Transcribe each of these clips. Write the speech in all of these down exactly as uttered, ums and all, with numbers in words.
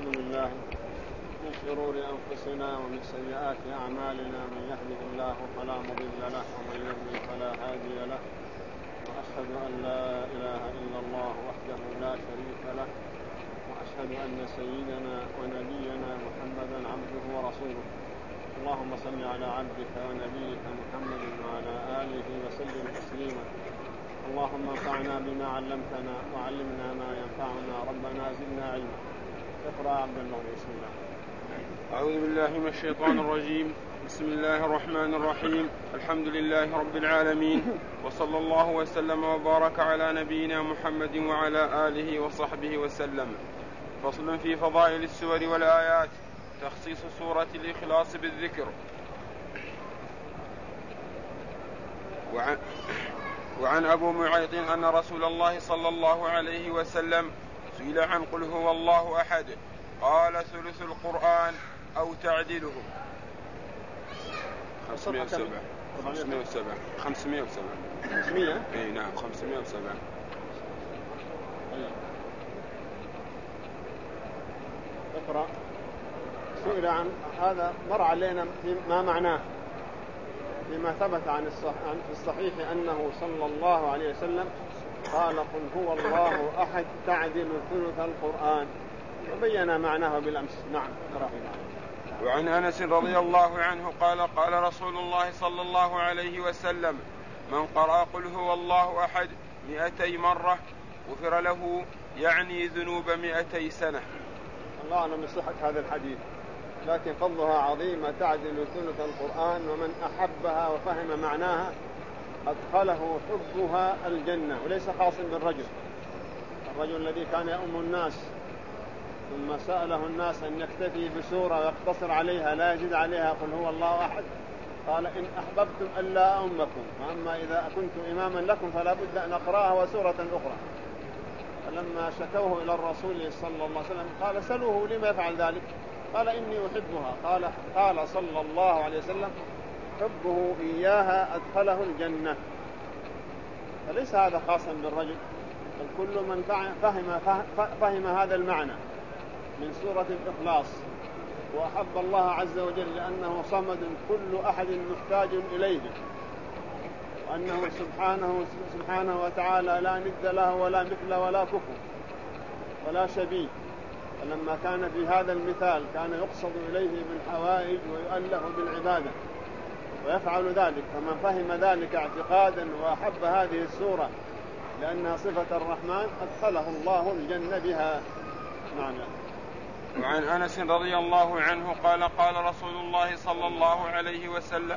ونعوذ بالله من شرور أنفسنا ومن سيئات أعمالنا، من يهده الله فلا مضل له ومن يضلل فلا هادي له، وأشهد أن لا إله إلا الله وحده لا شريك له، وأشهد أن سيدنا ونبينا محمدا عبده ورسوله. اللهم صل على عبدك ونبيك محمد وعلى آله وسلم تسليما. اللهم انفعنا بما علمتنا وعلمنا ما ينفعنا، ربنا زدنا علما. اقرأ عبد الله. بسم الله. أعوذ بالله من الشيطان الرجيم. بسم الله الرحمن الرحيم. الحمد لله رب العالمين، وصلى الله وسلم وبارك على نبينا محمد وعلى آله وصحبه وسلم. فصل في فضائل السور والآيات. تخصيص سورة الإخلاص بالذكر. وعن, وعن أبو معيط أن رسول الله صلى الله عليه وسلم سئل عن قل هو الله أحد قال ثلث القرآن أو تعدله. خمسمائة وسبعة خمسمائة وسبعة خمسمائة وسبعة خمسمائة اي نعم خمسمائة وسبعة. اقرأ. سئل عن هذا، مر علينا ما معناه فيما ثبت عن في الصحيح أنه صلى الله عليه وسلم قال قل هو الله أحد تعدل ثلث القرآن، وبين معناه بالأمس. نعم. وعن أنس رضي الله عنه قال قال رسول الله صلى الله عليه وسلم من قرأ قل هو الله أحد مئتي مرة غفر له، يعني ذنوب مئتي سنة. الله أعلم بصحة هذا الحديث، لكن فضلها عظيمة، تعدل ثلث القرآن، ومن أحبها وفهم معناها أدخله حبها الجنة، وليس خاصا بالرجل. الرجل الذي كان يؤم الناس ثم سأله الناس أن يكتفي بسورة ويقتصر عليها لا يزيد عليها قل هو الله أحد، قال إن أحببتم ألا أؤمكم، وأما إذا كنت إماما لكم فلا بد أن أقرأها وسورة أخرى. فلما شكوه إلى الرسول صلى الله عليه وسلم قال سلوه لما يفعل ذلك، قال إني أحبها. قال قال صلى الله عليه وسلم حبه إياها أدخله الجنة. فليس هذا خاصا بالرجل، بل كل من فهم, فهم هذا المعنى من سورة الإخلاص وأحب الله عز وجل لأنه صمد كل أحد محتاج إليه، وأنه سبحانه, سبحانه وتعالى لا ند له ولا مثل ولا كفو ولا شبيه. فلما كان في هذا المثال كان يقصد إليه بالحوائج ويؤله بالعبادة ويفعل ذلك، فمن فهم ذلك اعتقادا وأحب هذه السورة لأنها صفة الرحمن أدخله الله الجنة بها. معنى. وعن أنس رضي الله عنه قال قال رسول الله صلى الله عليه وسلم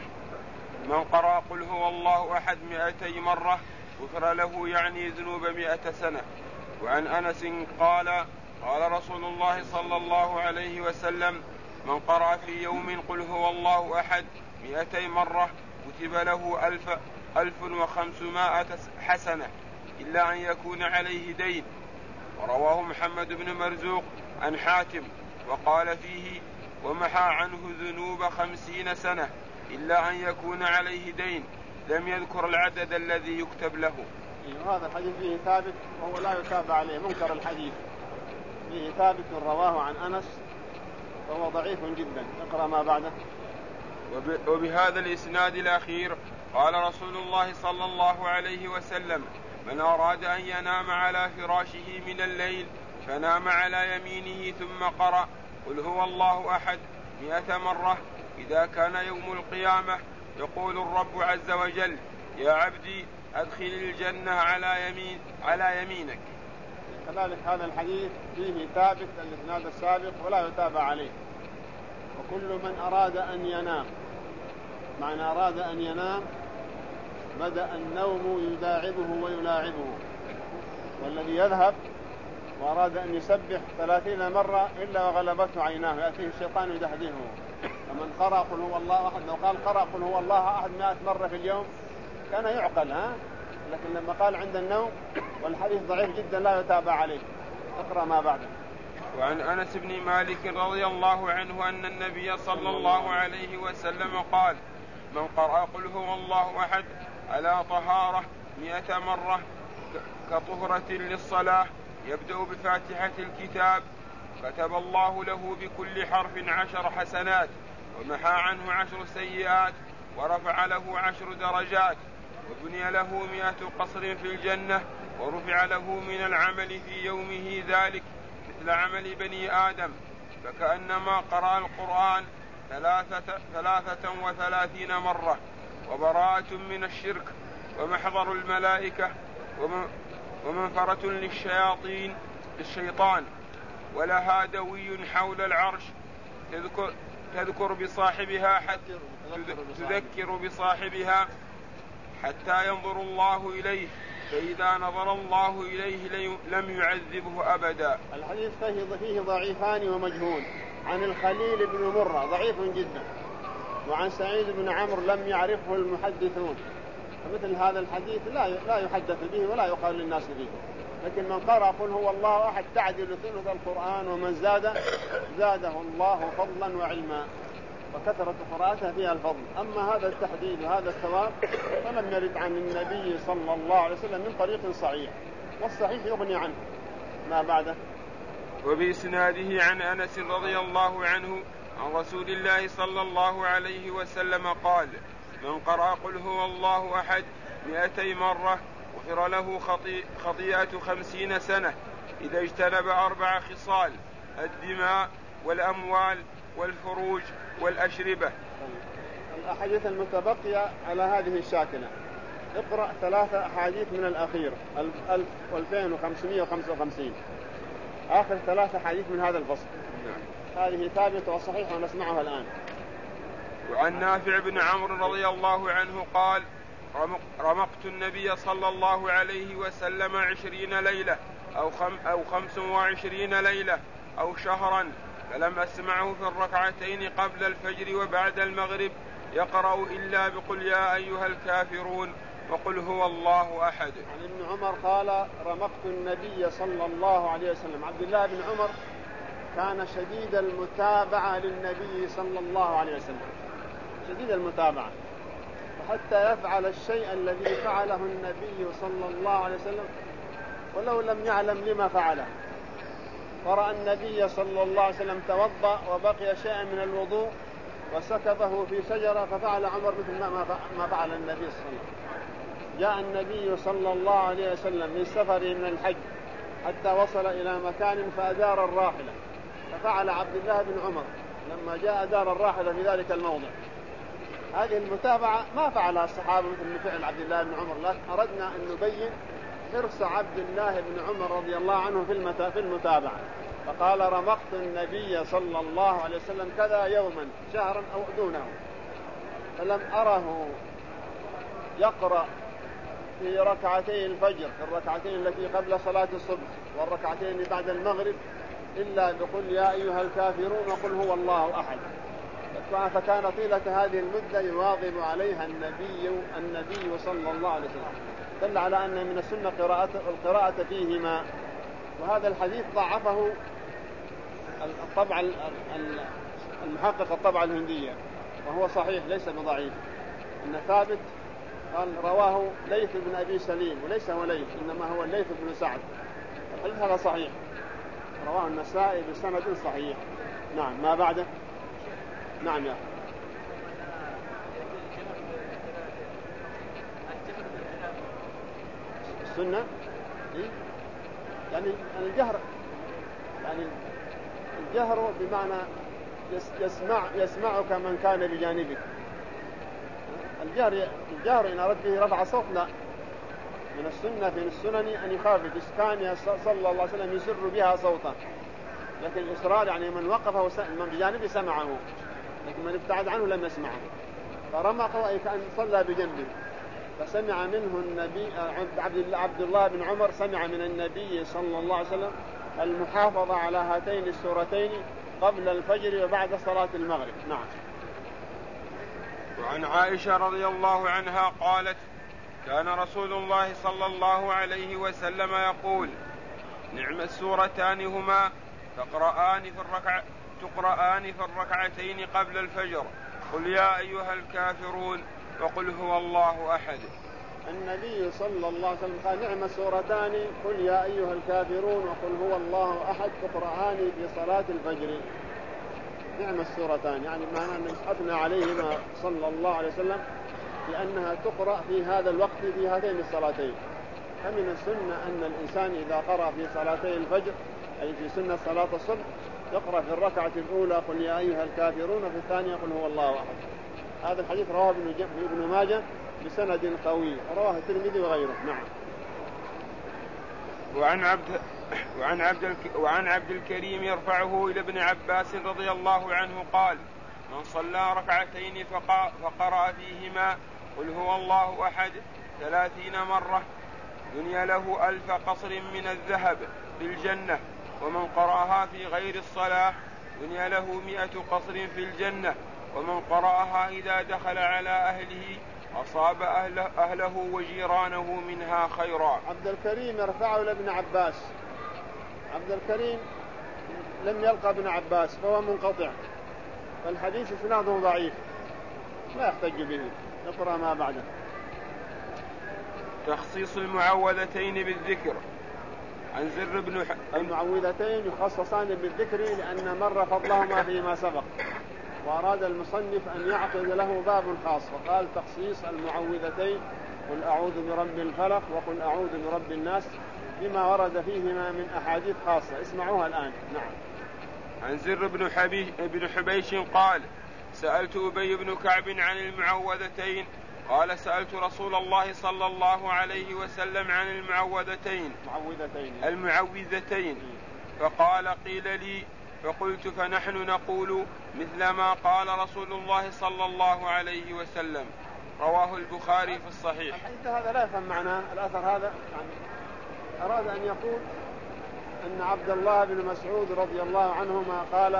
من قرأ قل هو الله أحد مئتي مرة غفر له، يعني ذنوب مئة سنة. وعن أنس قال قال رسول الله صلى الله عليه وسلم من قرأ في يوم قل هو الله أحد مئتي مرة كتب له ألف, ألف وخمسمائة حسنة إلا أن يكون عليه دين. ورواه محمد بن مرزوق عن حاتم وقال فيه ومحى عنه ذنوب خمسين سنة إلا أن يكون عليه دين، لم يذكر العدد الذي يكتب له. هذا الحديث فيه ثابت وهو لا يتابع عليه، منكر الحديث فيه ثابت رواه عن أنس وهو ضعيف جدا. اقرأ ما بعده. وبهذا الإسناد الأخير قال رسول الله صلى الله عليه وسلم من أراد أن ينام على فراشه من الليل فنام على يمينه ثم قرأ قل هو الله أحد مئة مرة، إذا كان يوم القيامة يقول الرب عز وجل يا عبدي أدخل الجنة على يمين على يمينك. كذلك هذا الحديث فيه ثابت الإسناد السابق ولا يتابع عليه. وكل من أراد أن ينام، معنى أراد أن ينام بدأ النوم يداعبه ويلاعبه، والذي يذهب وأراد أن يسبح ثلاثين مرة إلا وغلبته عيناه يأتيه الشيطان يدهديه. فمن قرأ قل هو الله أحد، لو قال قرأ قل هو الله أحد مئة مرة في اليوم كان يعقل، ها؟ لكن لما قال عند النوم والحديث ضعيف جدا لا يتابع عليه. اقرأ ما بعده. وعن أنس بن مالك رضي الله عنه أن النبي صلى الله عليه وسلم قال من قرأ قل هو الله أحد على طهارة مئة مرة كطهرة للصلاة يبدأ بفاتحة الكتاب كتب الله له بكل حرف عشر حسنات ومحى عنه عشر سيئات ورفع له عشر درجات وبني له مئة قصر في الجنة ورفع له من العمل في يومه ذلك مثل عمل بني آدم فكأنما قرأ القرآن ثلاثة, ثلاثة وثلاثين مرة وبراءة من الشرك ومحضر الملائكة ومنفرة للشياطين للشيطان ولها دوي حول العرش تذكر, تذكر بصاحبها حتى تذكر بصاحبها حتى ينظر الله إليه فإذا نظر الله إليه لم يعذبه أبدا. الحديث فيه ضعيفان ومجهول. عن الخليل بن مرة ضعيف جدا وعن سعيد بن عمرو لم يعرفه المحدثون مثل هذا الحديث لا لا يحدث به ولا يقال للناس به لكن من قرأ قل هو الله أحد تعدل ثلث القرآن ومن زاد زاده الله فضلا وعلما وكثرة قراءتها فيها الفضل. أما هذا التحديد وهذا الثواب فلم يرد عن النبي صلى الله عليه وسلم من طريق صحيح والصحيح يغني عنه. ما بعده. وبإسناده عن أنس رضي الله عنه عن رسول الله صلى الله عليه وسلم قال من قرأ قل هو الله أحد مئتي مرة غفر له خطي خطيئة خمسين سنة إذا اجتنب أربع خصال الدماء والأموال والفروج والأشربة. الأحاديث المتبقية على هذه الشاكلة اقرأ ثلاثة أحاديث من الأخير ألف واثنين وخمسمائة وخمسة وخمسين آخر ثلاثة أحاديث من هذا الفصل. هذه ثابتة وصحيحة ونسمعها الآن. وعن نافع بن عمرو رضي الله عنه قال رمقت النبي صلى الله عليه وسلم عشرين ليلة أو, خم أو خمس وعشرين ليلة أو شهرا فلم أسمعه في الركعتين قبل الفجر وبعد المغرب يقرأ إلا بقل يا أيها الكافرون وقل هو الله أحد. عن ابن عمر قال رمقت النبي صلى الله عليه وسلم. عبد الله بن عمر كان شديد المتابعة للنبي صلى الله عليه وسلم شديد المتابعة حتى يفعل الشيء الذي فعله النبي صلى الله عليه وسلم ولو لم يعلم لما فعله. فرأى النبي صلى الله عليه وسلم توضأ وبقي شيء من الوضوء وسكبه في شجرة ففعل عمر مثل ما فعل النبي صلى الله عليه وسلم. جاء النبي صلى الله عليه وسلم من سفره من الحج حتى وصل إلى مكان فأدار الراحلة ففعل عبد الله بن عمر لما جاء دار الراحلة في ذلك الموضع. هذه المتابعة ما فعلها الصحابة مثل فعل عبد الله بن عمر لكن أردنا أن نبين حرص عبد الله بن عمر رضي الله عنه في المتابعة. فقال رمقت النبي صلى الله عليه وسلم كذا يوما شهرا أو دونه فلم أره يقرأ في ركعتي الفجر الركعتين التي قبل صلاة الصبح والركعتين بعد المغرب إلا بقل يا أيها الكافرون وقل هو الله أحد. فكان طيلة هذه المدة يواظب عليها النبي النبي صلى الله عليه وسلم دل على أن من السنة قراءة القراءة فيهما. وهذا الحديث ضعفه الطبع المحقق الطبعة الهندية وهو صحيح ليس بضعيف إن ثابت قال رواه ليث بن أبي سليم وليس هو ليث إنما هو ليث بن سعد. الحديث هذا صحيح رواه النسائي بسند صحيح. نعم. ما بعده. نعم يا السنة إيه؟ يعني الجهر يعني الجهر بمعنى يسمع يسمعك من كان بجانبك. الجهر الجهر إن أردت به رفع صوت لا من السنة في السنن أن يخافت كان صلى الله عليه وسلم يسر بها صوتا لكن الإصرار يعني من وقفه من بجانبه سمعه لكن من ابتعد عنه لم يسمعه. فرمقه أي كأن صلى بجنبه فسمع منه النبي عبد الله بن عمر سمع من النبي صلى الله عليه وسلم المحافظة على هاتين السورتين قبل الفجر وبعد صلاة المغرب. نعم. وعن عائشة رضي الله عنها قالت كان رسول الله صلى الله عليه وسلم يقول نعم السورتان هما تقرآن في الركع تقرآن في الركعتين قبل الفجر قل يا أيها الكافرون وقل هو الله أحد. النبي صلى الله عليه وسلم قال نعم السورتان قل يا أيها الكافرون وقل هو الله أحد تقرآن في صلاة الفجر. نعم السورتان يعني معنى أن أثنى عليهما صلى الله عليه وسلم لأنها تقرأ في هذا الوقت في هاتين الصلاتين. فمن السنة أن الإنسان إذا قرأ في صلاتي الفجر أي في سنة صلاة الصبح يقرأ في الركعة الأولى قل يا أيها الكافرون وفي الثانية قل هو الله أحد. هذا الحديث رواه ابن ماجه بسند قوي رواه الترمذي وغيره. نعم. وعن عبد وعن عبد وعن عبد الكريم يرفعه إلى ابن عباس رضي الله عنه قال من صلى ركعتين فقرأ فيهما قل هو الله أحد ثلاثين مرة بني له ألف قصر من الذهب في الجنة ومن قرأها في غير الصلاة بني له مئة قصر في الجنة ومن قرأها إذا دخل على أهله أصاب أهله, أهله وجيرانه منها خيرا. عبد الكريم يرفعه لابن عباس. عبد الكريم لم يلقى ابن عباس فهو منقطع فالحديث إسناده ضعيف لا يحتج به. نقرأ ما بعده. تخصيص المعوذتين بالذكر. عن زر بن ح... المعوذتين يخصصان بالذكر لأن مر فضلهما فيما سبق وأراد المصنف أن يعقد له باب خاص وقال تخصيص المعوذتين قل أعوذ برب الفلق وقل أعوذ برب الناس بما ورد فيهما من أحاديث خاصة. اسمعوها الآن. نعم. عن زر بن, حبيش بن حبيش قال سألت أبي بن كعب عن المعوذتين قال سألت رسول الله صلى الله عليه وسلم عن المعوذتين معوذتين المعوذتين فقال قيل لي فقلت فنحن نقول مثل ما قال رسول الله صلى الله عليه وسلم. رواه البخاري في الصحيح. الحديث هذا لا يفهم معناه الأثر هذا يعني أراد أن يقول أن عبد الله بن مسعود رضي الله عنهما قال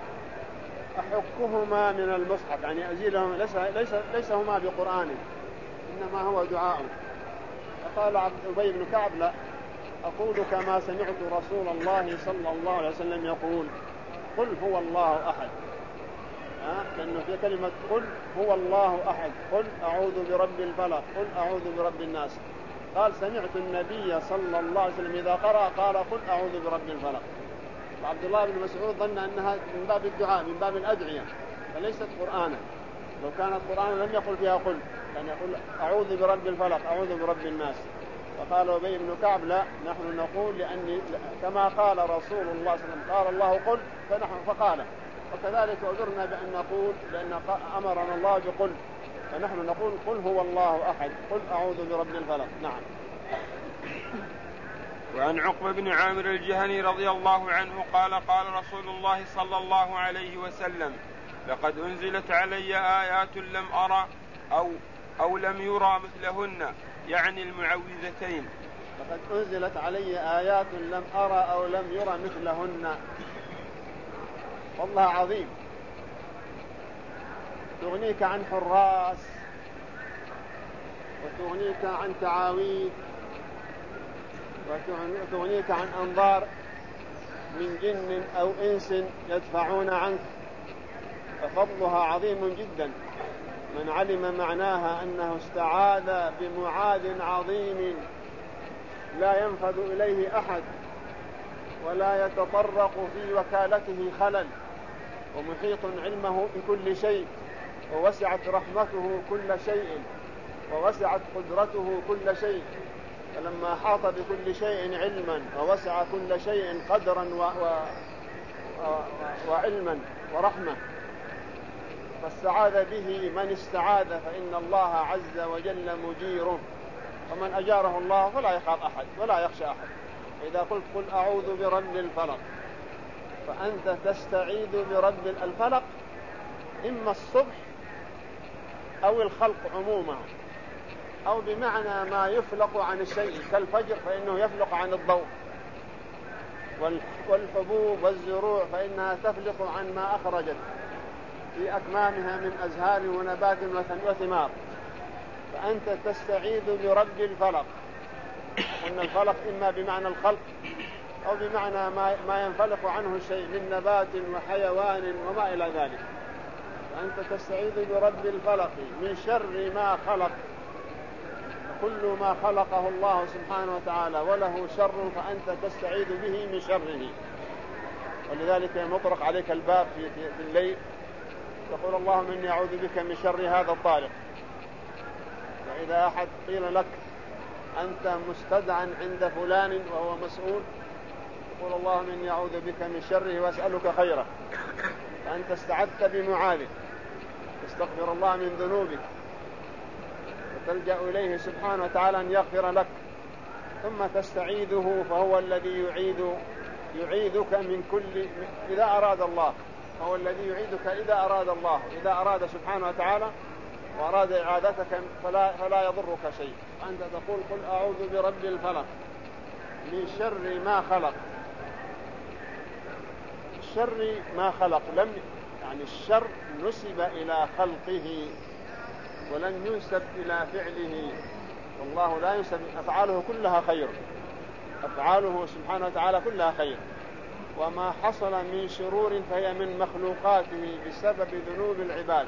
أحكهما من المصحف يعني أزيلهم ليس, ليس, ليس هما بقرآن إنما هو دعاء. فقال أبي بن كعب لا أقول كما سمعت رسول الله صلى الله عليه وسلم يقول قل هو الله أحد. لأنه في كلمة قل هو الله أحد قل أعوذ برب الفلق قل أعوذ برب الناس. قال سمعت النبي صلى الله عليه وسلم إذا قرأ قال قل أعوذ برب الفلق. وعبد الله بن مسعود ظن أنها من باب الدعاء من باب الأدعية فليست قرآنا. لو كانت قرآنا لم يقل فيها قل يعني يقول أعوذ برب الفلق أعوذ برب الناس. فقال أبي بن كعب لا نحن نقول لأني كما قال رسول الله صلى الله عليه وسلم قال الله قل فنحن فقال وكذلك أمرنا بأن نقول لأن أمرنا الله بقل فنحن نقول قل هو الله أحد قل أعوذ برب الفلق. نعم. وعن عقبة بن عامر الجهني رضي الله عنه قال قال رسول الله صلى الله عليه وسلم لقد أنزلت علي آيات لم أرى أو, أو لم يرى مثلهن يعني المعوذتين. لقد أنزلت علي آيات لم أرى أو لم يرى مثلهن. والله عظيم تغنيك عن حراس وتغنيك عن تعاويذ وتغنيك عن أنظار من جن أو إنس يدفعون عنك. ففضلها عظيم جدا. من علم معناها أنه استعاذ بمعاذ عظيم لا ينفذ إليه أحد ولا يتطرق في وكالته خلل ومحيط علمه بكل شيء ووسعت رحمته كل شيء ووسعت قدرته كل شيء. فلما حاط بكل شيء علما ووسع كل شيء قدرا و... و... و... وعلما ورحمة فاستعاذ به من استعاذ فإن الله عز وجل مجيره ومن أجاره الله فلا يخاف أحد ولا يخشى أحد. إذا قلت قل أعوذ برب الفلق فأنت تستعيذ برب الفلق إما الصبح أو الخلق عموما أو بمعنى ما يفلق عن الشيء كالفجر فإنه يفلق عن الضوء والحبوب والزروع فإنها تفلق عن ما أخرجت في أكمامها من أزهار ونبات وثمار. فأنت تستعيذ برب الفلق. وأن الفلق إما بمعنى الخلق أو بمعنى ما ينفلق عنه الشيء من نبات وحيوان وما إلى ذلك. فأنت تستعيذ برب الفلق من شر ما خلق. كل ما خلقه الله سبحانه وتعالى وله شر فأنت تستعيذ به من شره. ولذلك يطرق عليك الباب في, في الليل تقول اللهم إني أعوذ بك من شر هذا الطارق. وإذا أحد قيل لك أنت مستدعى عند فلان وهو مسؤول تقول اللهم إني أعوذ بك من شره وأسألك خيره، فأنت استعذت بمعاذ تستغفر الله من ذنوبك وتلجأ إليه سبحانه وتعالى أن يغفر لك، ثم تستعيذه فهو الذي يعيد يعيدك من كل إذا أراد الله، فهو الذي يعيدك إذا أراد الله، إذا أراد سبحانه وتعالى وأراد إعادتك فلا, فلا يضرك شيء. أنت تقول قل أعوذ برب الفلق من شر ما خلق. الشر ما خلق لم يعني الشر نسب إلى خلقه ولن ينسب إلى فعله، والله لا ينسب، أفعاله كلها خير، أفعاله سبحانه وتعالى كلها خير، وما حصل من شرور فهي من مخلوقاته بسبب ذنوب العباد،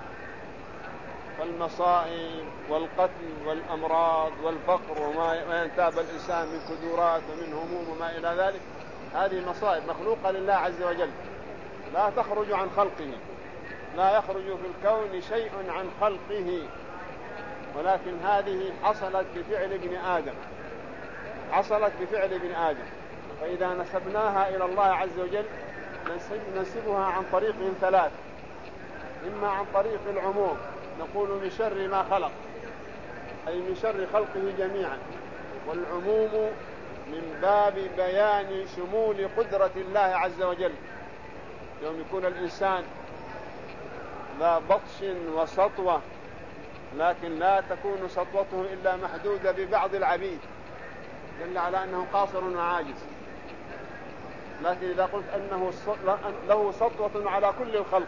فالمصائب والقتل والأمراض والفقر وما ينتاب الإنسان من كدورات ومن هموم وما إلى ذلك، هذه مصائب مخلوقة لله عز وجل لا تخرج عن خلقه، لا يخرج في الكون شيء عن خلقه، ولكن هذه حصلت بفعل ابن آدم، حصلت بفعل ابن آدم، فإذا نسبناها إلى الله عز وجل ننسبها عن طريق ثلاث: إما عن طريق العموم نقول من شر ما خلق أي من شر خلقه جميعا، والعموم من باب بيان شمول قدرة الله عز وجل. يوم يكون الإنسان ذا بطش وسطوة لكن لا تكون سطوته إلا محدودة ببعض العبيد دل على أنه قاصر وعاجز، لكن إذا قلت أنه له سطوة على كل الخلق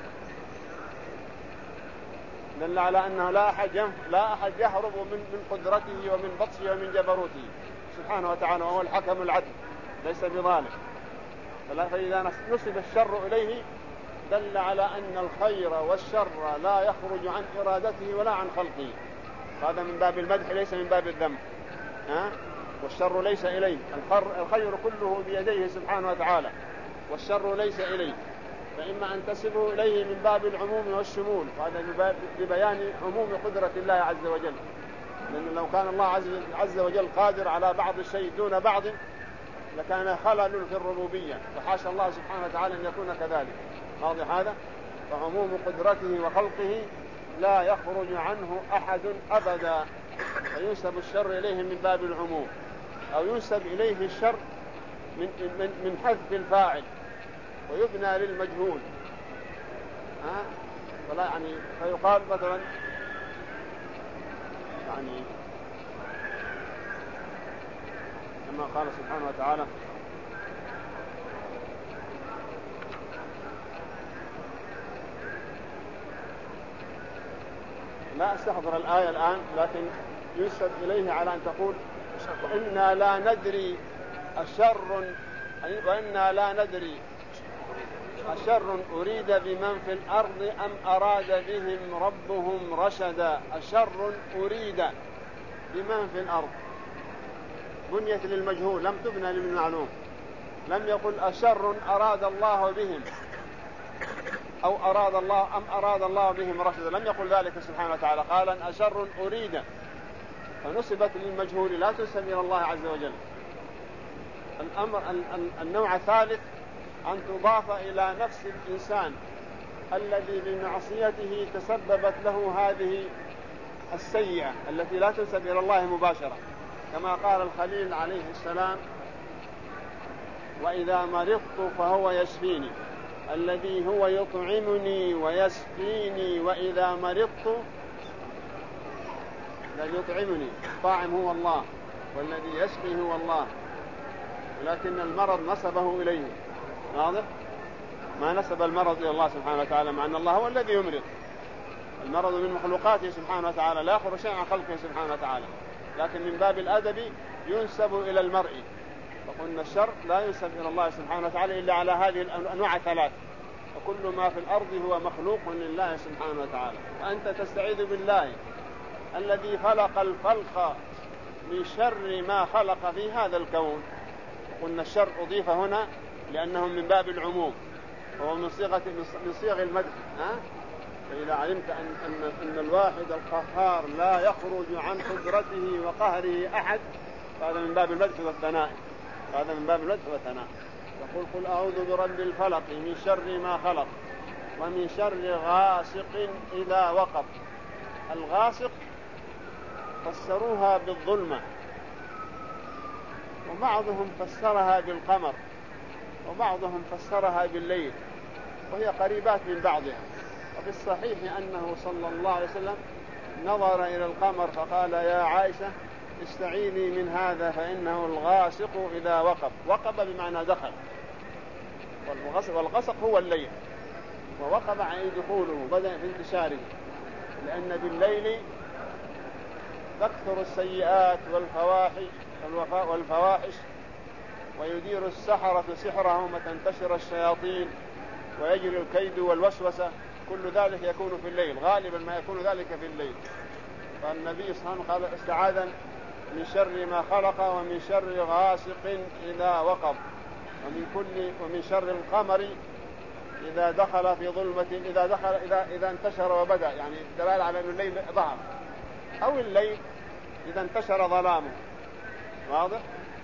دل على أنه لا أحد لا أحد يهرب من من قدرته ومن بطشه ومن جبروته سبحانه وتعالى، وهو الحكم العدل ليس بظالم. فإذا نسب الشر إليه دل على أن الخير والشر لا يخرج عن إرادته ولا عن خلقه، هذا من باب المدح ليس من باب الذم. ها؟ والشر ليس إليه، الخير كله بيديه سبحانه وتعالى والشر ليس إليه، فإما أن تسبه إليه من باب العموم والشمول، وهذا ببيان عموم قدرة الله عز وجل، لأن لو كان الله عز وجل قادر على بعض الشيء دون بعض لكان خلل في الربوبية، فحاشا الله سبحانه وتعالى أن يكون كذلك. واضح هذا؟ فعموم قدرته وخلقه لا يخرج عنه أحد أبدا، فينسب الشر إليه من باب العموم، أو ينسب إليه الشر من, من, من حذف الفاعل ويبنى للمجهول. ها؟ فلا يعني فيقال مثلا يعني كما قال سبحانه وتعالى لا أستحضر الآية الآن، لكن ينسب إليه على أن تقول وإنا لا ندري أشر وإنا لا ندري أشر أريد بمن في الأرض أم أراد بهم ربهم رشدا. أشر أريد بمن في الأرض بنيت للمجهول لم تبنى للمعلوم، لم يقل أشر أراد الله بهم أو أراد الله أم أراد الله بهم رشدا، لم يقل ذلك سبحانه وتعالى، قال أن أشر أريد، فنسبت للمجهول لا تنسب إلى الله عز وجل. الأمر النوع الثالث أن تضاف إلى نفس الإنسان الذي بمعصيته تسببت له هذه السيئة التي لا تنسب إلى الله مباشرة، كما قال الخليل عليه السلام وإذا مرضت فهو يشفيني، الذي هو يطعمني ويسقيني وإذا مرضت الذي يطعمني طاعم هو الله والذي يسقي هو الله، ولكن المرض نسبه إليه. واضح؟ ما نسب المرض إلى الله سبحانه وتعالى، مع أن الله هو الذي يمرض، المرض من مخلوقاته سبحانه وتعالى لا يخرج شيء عن خلقه سبحانه وتعالى، لكن من باب الأدب ينسب إلى المرء، فقلنا الشر لا ينسب إلى الله سبحانه وتعالى إلا على هذه الأنواع الثلاث، وكل ما في الأرض هو مخلوق لله سبحانه وتعالى. وأنت تستعيذ بالله الذي خلق الخلق من شر ما خلق في هذا الكون. قلنا الشر أضيف هنا لأنه من باب العموم وهو من صيغة من صيغ المدح. ها؟ فإذا علمت أن, أن, أن الواحد القهار لا يخرج عن قدرته وقهره أحد فهذا من باب المدح والثناء. هذا من باب المدح والثناء. يقول قل أعوذ برب الفلق من شر ما خلق ومن شر غاسق إذا وقب. الغاسق فسروها بالظلمة، وبعضهم فسرها بالقمر، وبعضهم فسرها بالليل، وهي قريبات من بعضها. وفي الصحيح أنه صلى الله عليه وسلم نظر إلى القمر فقال يا عائشة استعيني من هذا فإنه الغاسق إذا وقب. وقب بمعنى دخل، والغسق هو الليل، ووقب عن دخوله بدأ في انتشاره، لأن بالليل تكثر السيئات والفواحش والفواحش ويدير السحرة سحرهم وتنتشر الشياطين ويجري الكيد والوسوسة، كل ذلك يكون في الليل، غالبا ما يكون ذلك في الليل. فالنبي صلى الله عليه وسلم قال استعاذا من شر ما خلق ومن شر غاسق إذا وقب ومن كل ومن شر القمر إذا دخل في ظلمة إذا دخل إذا إذا انتشر وبدأ، يعني دلالة على أن الليل ظهر، أو الليل إذا انتشر ظلامه. واضح؟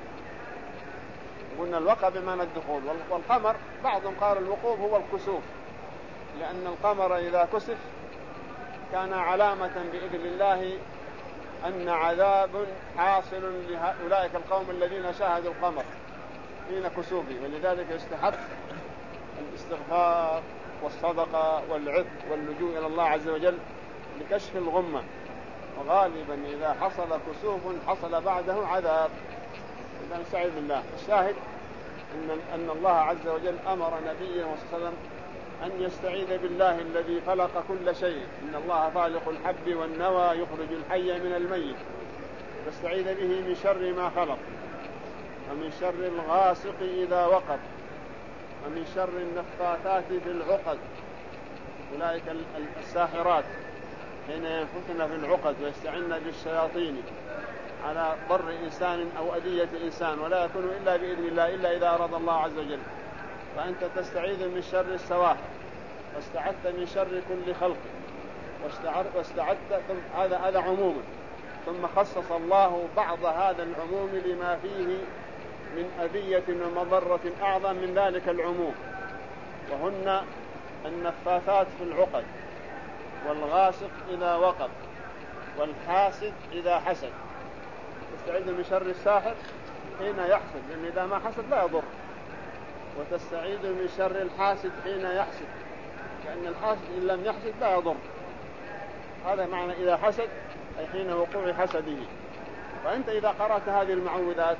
قلنا الوقب بمعنى الدخول، والقمر بعضهم قال الوقوف هو الكسوف، لأن القمر إذا كسف كان علامة بإذن الله أن عذاب حاصل لأولئك القوم الذين شاهدوا القمر حين كسوفه. ولذلك يستحب الاستغفار والصدقة والعتق واللجوء إلى الله عز وجل لكشف الغمة. وغالبا إذا حصل كسوف حصل بعده عذاب. إذا نستعيذ بالله. الشاهد أن, أن الله عز وجل أمر نبيه صلى الله عليه وسلم أن يستعيذ بالله الذي خلق كل شيء، إن الله خالق الحب والنوى يخرج الحي من الميت، فاستعيذ به من شر ما خلق ومن شر الغاسق إذا وقب ومن شر النفاثات في العقد، أولئك الساحرات حين ينفثن في العقد ويستعن بالشياطين على ضر إنسان أو أذية إنسان، ولا يكون إلا بإذن الله إلا إذا أراد الله عز وجل. فأنت تستعيذ من شر السواحل واستعدت من شر كل خلق واستعدت، هذا هذا عموما، ثم خصص الله بعض هذا العموم لما فيه من أذية ومضرة أعظم من ذلك العموم، وهن النفاثات في العقد والغاسق إذا وقب والحاسد إذا حسد. تستعيذ من شر الساحر حين يحسد، لأن إذا ما حسد لا يضر، وتستعيذ من شر الحاسد حين يحسد، لأن الحاسد إن لم يحسد لا يضر. هذا معنى إذا حسد أي حين وقوع حسده. وأنت إذا قرأت هذه المعوذات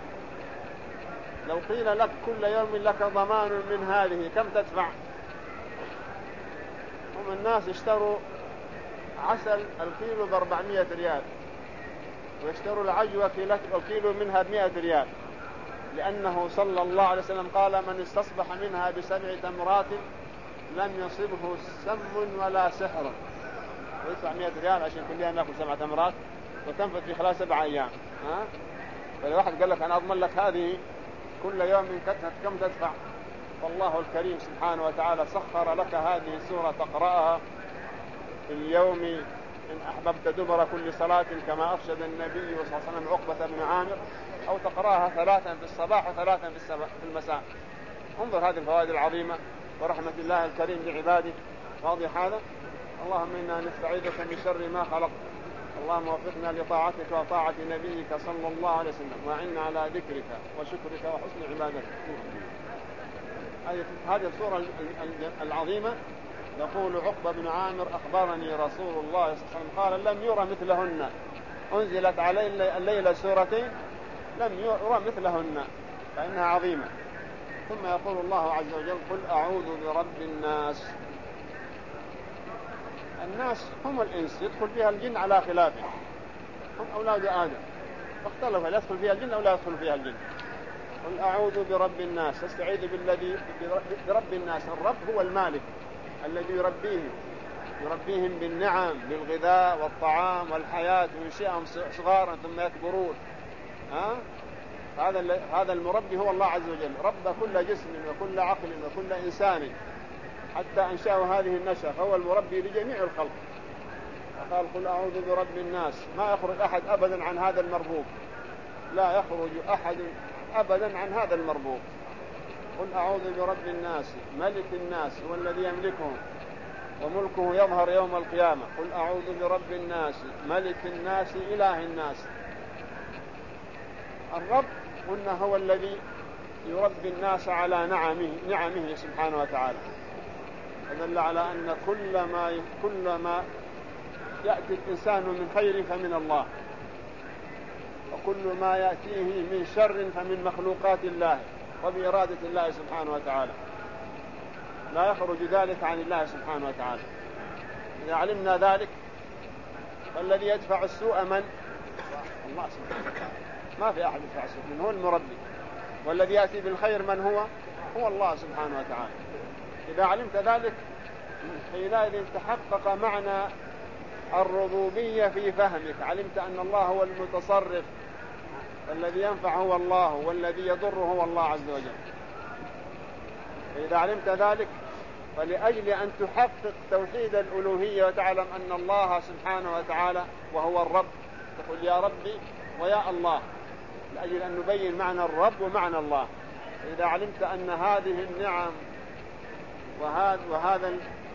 لو قيل لك كل يوم لك ضمان من هذه كم تدفع؟ هم الناس اشتروا عسل الكيلو بأربعمائة ريال، ويشتروا العجوة الكيلو منها بمائة ريال، لأنه صلى الله عليه وسلم قال من استصبح منها بسبع تمرات لم يصبه سم ولا سحر. ويدفع مائة ريال عشان كل يوم ناكل سبع تمرات وتنفذ في خلال سبع أيام. ها؟ فالواحد قال لك أنا أضمن لك هذه كل يوم من كتنة كم تدفع؟ فالله الكريم سبحانه وتعالى سخر لك هذه السورة تقرأها في اليوم إن أحببت دبر كل صلاة كما أرشد النبي صلى الله عليه وسلم عقبة بن عامر، أو تقرأها ثلاثا في الصباح وثلاثا في المساء. انظر هذه الفوائد العظيمة ورحمة الله الكريم لعباده. واضح هذا؟ اللهم إنا نستعيذك من شر ما خلق، اللهم وفقنا لطاعتك وطاعة نبيك صلى الله عليه وسلم، وأعنا على ذكرك وشكرك وحسن عبادتك. هذه السورة العظيمة يقول عقبة بن عامر أخبرني رسول الله صلى الله عليه وسلم قال لم يرى مثلهن، أنزلت علي الليلة سورتين لم يرى مثلهن فإنها عظيمة. ثم يقول الله عز وجل قل أعوذ برب الناس. الناس هم الإنس، يدخل فيها الجن على خلافه، هم أولاد آدم، فاختلف هل يدخل فيها الجن أو لا يدخل فيها الجن. قل أعوذ برب الناس، استعيذ بالذي برب الناس. الرب هو المالك الذي يربيه يربيهم بالنعم بالغذاء والطعام والحياة وينشئهم صغارا ثم يكبرون. ها؟ هذا هذا المربي هو الله عز وجل، رب كل جسم وكل عقل وكل إنسان حتى أنشأه هذه النشأة، فهو المربي لجميع الخلق. قال قل أعوذ برب الناس، ما يخرج أحد أبدا عن هذا المربوب، لا يخرج أحد أبدا عن هذا المربوب. قل أعوذ برب الناس ملك الناس هو الذي يملكهم وملكه يظهر يوم القيامة. قل أعوذ برب الناس ملك الناس إله الناس. الرب قلنا هو الذي يربي الناس على نعمه نعمه سبحانه وتعالى، فدل على أن كل ما كل ما يأتي الإنسان من خير فمن الله، وكل ما يأتيه من شر فمن مخلوقات الله وبإرادة الله سبحانه وتعالى، لا يخرج ذلك عن الله سبحانه وتعالى. إذا علمنا ذلك فالذي يدفع السوء من؟ الله سبحانه وتعالى، ما في أحد يدفع السوء، من هو المربي. والذي يأتي بالخير من هو؟ هو الله سبحانه وتعالى. إذا علمت ذلك حينئذ تحقق معنى الربوبية في فهمك، علمت أن الله هو المتصرف، الذي ينفع هو الله والذي يضر هو الله عز وجل. فإذا علمت ذلك فلأجل أن تحقق توحيد الألوهية وتعلم أن الله سبحانه وتعالى وهو الرب، تقول يا ربي ويا الله، لأجل أن نبين معنى الرب ومعنى الله. إذا علمت أن هذه النعم وهذا وهذا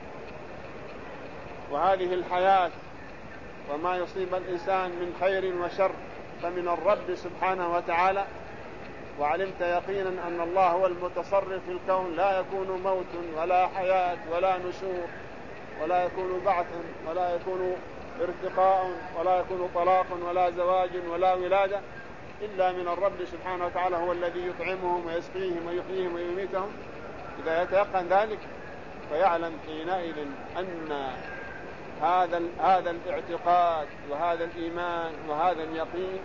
وهذه الحياة وما يصيب الإنسان من خير وشر فمن الرب سبحانه وتعالى، وعلمت يقينا أن الله هو المتصرف في الكون، لا يكون موت ولا حياة ولا نشور ولا يكون بعث ولا يكون ارتقاء ولا يكون طلاق ولا زواج ولا ولادة إلا من الرب سبحانه وتعالى، هو الذي يطعمهم ويسقيهم ويحييهم ويميتهم. إذا يتيقن ذلك فيعلم حينئذ أن هذا هذا الاعتقاد وهذا الإيمان وهذا اليقين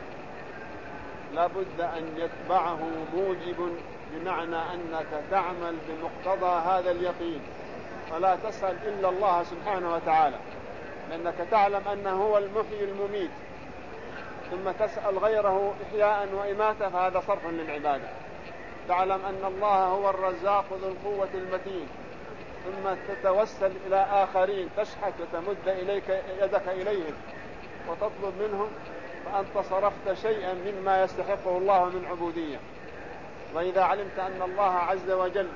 لابد أن يتبعه موجب، بمعنى أنك تعمل بمقتضى هذا اليقين، فلا تسأل إلا الله سبحانه وتعالى، لأنك تعلم أنه هو المحيي المميت، ثم تسأل غيره إحياء وإماتة، فهذا صرف للعبادة. تعلم أن الله هو الرزاق ذو القوة المتين، ثم تتوسل إلى آخرين، تشحت وتمد إليك يدك إليهم وتطلب منهم، فأنت صرفت شيئا مما يستحقه الله من عبودية. وإذا علمت أن الله عز وجل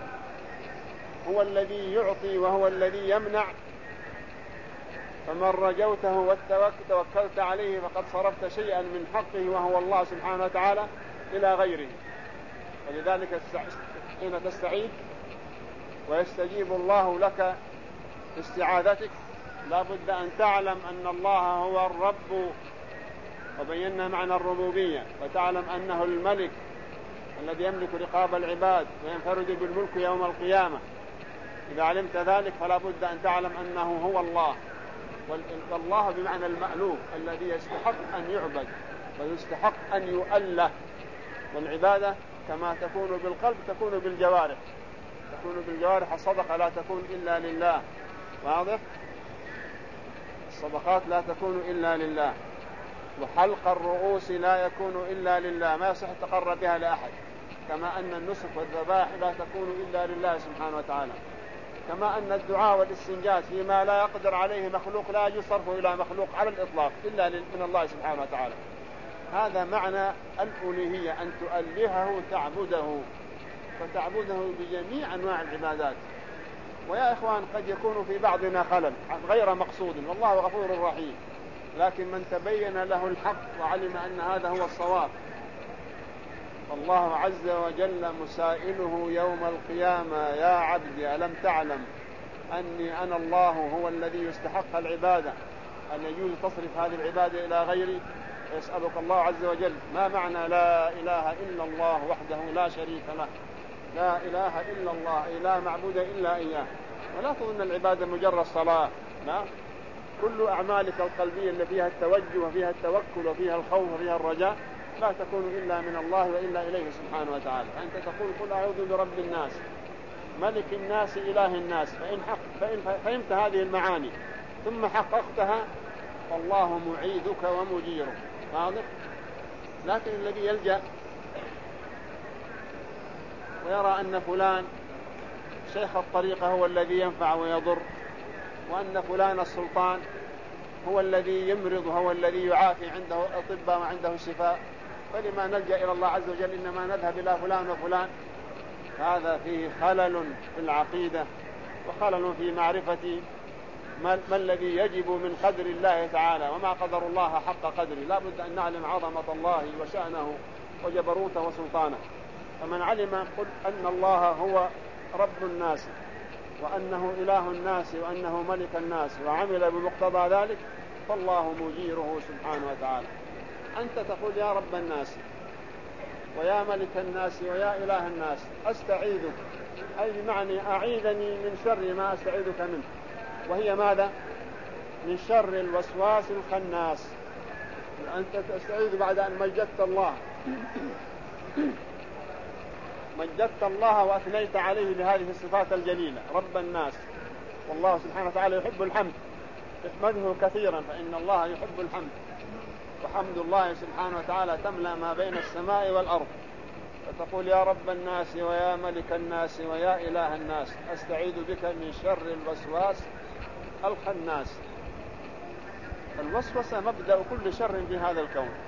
هو الذي يعطي وهو الذي يمنع، فمن رجوته وتوكلت عليه فقد صرفت شيئا من حقه وهو الله سبحانه وتعالى إلى غيره. ولذلك حين تستعيذ ويستجيب الله لك استعاذتك لا بد أن تعلم أن الله هو الرب، وبينا معنى الربوبية، وتعلم أنه الملك الذي يملك رقاب العباد وينفرد بالملك يوم القيامة. إذا علمت ذلك فلا بد أن تعلم أنه هو الله، والله بمعنى المألوف الذي يستحق أن يعبد ويستحق أن يؤله. والعبادة كما تكون بالقلب تكون بالجوارح، تكون بالجوارح. الصدقة لا تكون إلا لله، واضح؟ الصدقات لا تكون إلا لله، وحلق الرؤوس لا يكون إلا لله، ما يصح تقرب بها لأحد. كما أن النسك والذبائح لا تكون إلا لله سبحانه وتعالى. كما أن الدعاء والاستنجاء فيما لا يقدر عليه مخلوق لا يجوز صرفه إلى مخلوق على الإطلاق إلا من الله سبحانه وتعالى. هذا معنى الألوهية، أن تؤلهه تعبده، فتعبده بجميع أنواع العبادات. ويا إخوان قد يكون في بعضنا خلل غير مقصود، والله غفور رحيم، لكن من تبين له الحق وعلم أن هذا هو الصواب فالله عز وجل مسائله يوم القيامة: يا عبدي ألم تعلم أني أنا الله هو الذي يستحق العبادة، أن يجوز تصرف هذه العبادة إلى غيري؟ يسألك الله عز وجل: ما معنى لا إله إلا الله وحده لا شريك له؟ لا إله إلا الله، أي لا معبود إلا إياه. ولا تظن العبادة مجرد صلاة، لا، كل أعمالك القلبية اللي فيها التوجه وفيها التوكل وفيها الخوف وفيها الرجاء لا تكون إلا من الله وإلا إليه سبحانه وتعالى. أنت تقول: قل أعوذ برب الناس ملك الناس إله الناس، فإن, حق فإن فهمت هذه المعاني ثم حققتها فالله معيذك ومجيرك، واضح؟ لكن الذي يلجأ ويرى أن فلان شيخ الطريقة هو الذي ينفع ويضر، وأن فلان السلطان هو الذي يمرض وهو الذي يعافي، عنده أطباء وعنده شفاء، فلما نلجأ إلى الله عز وجل إنما نذهب إلى فلان وفلان. هذا فيه خلل في العقيدة وخلل في معرفة ما, ما الذي يجب من قدر الله تعالى، وما قدر الله حق قدره. لا بد أن نعلم عظمة الله وشأنه وجبروته وسلطانه. فمن علم قل أن الله هو رب الناس وأنه إله الناس وأنه ملك الناس وعمل بمقتضى ذلك فالله مجيره سبحانه وتعالى. أنت تقول يا رب الناس ويا ملك الناس ويا إله الناس أستعيذك، أي بمعنى أعيذني من شر ما أستعيذك منه، وهي ماذا؟ من شر الوسواس الخناس. أنت تستعيذ بعد أن مجدت الله مجدت الله وأثنيت عليه بهذه الصفات الجليلة رب الناس. والله سبحانه وتعالى يحب الحمد، احمده كثيرا فإن الله يحب الحمد، وحمد الله سبحانه وتعالى تملأ ما بين السماء والأرض. فتقول يا رب الناس ويا ملك الناس ويا إله الناس أستعيذ بك من شر الوسواس الخناس. الوسوسة مبدأ كل شر في هذا الكون،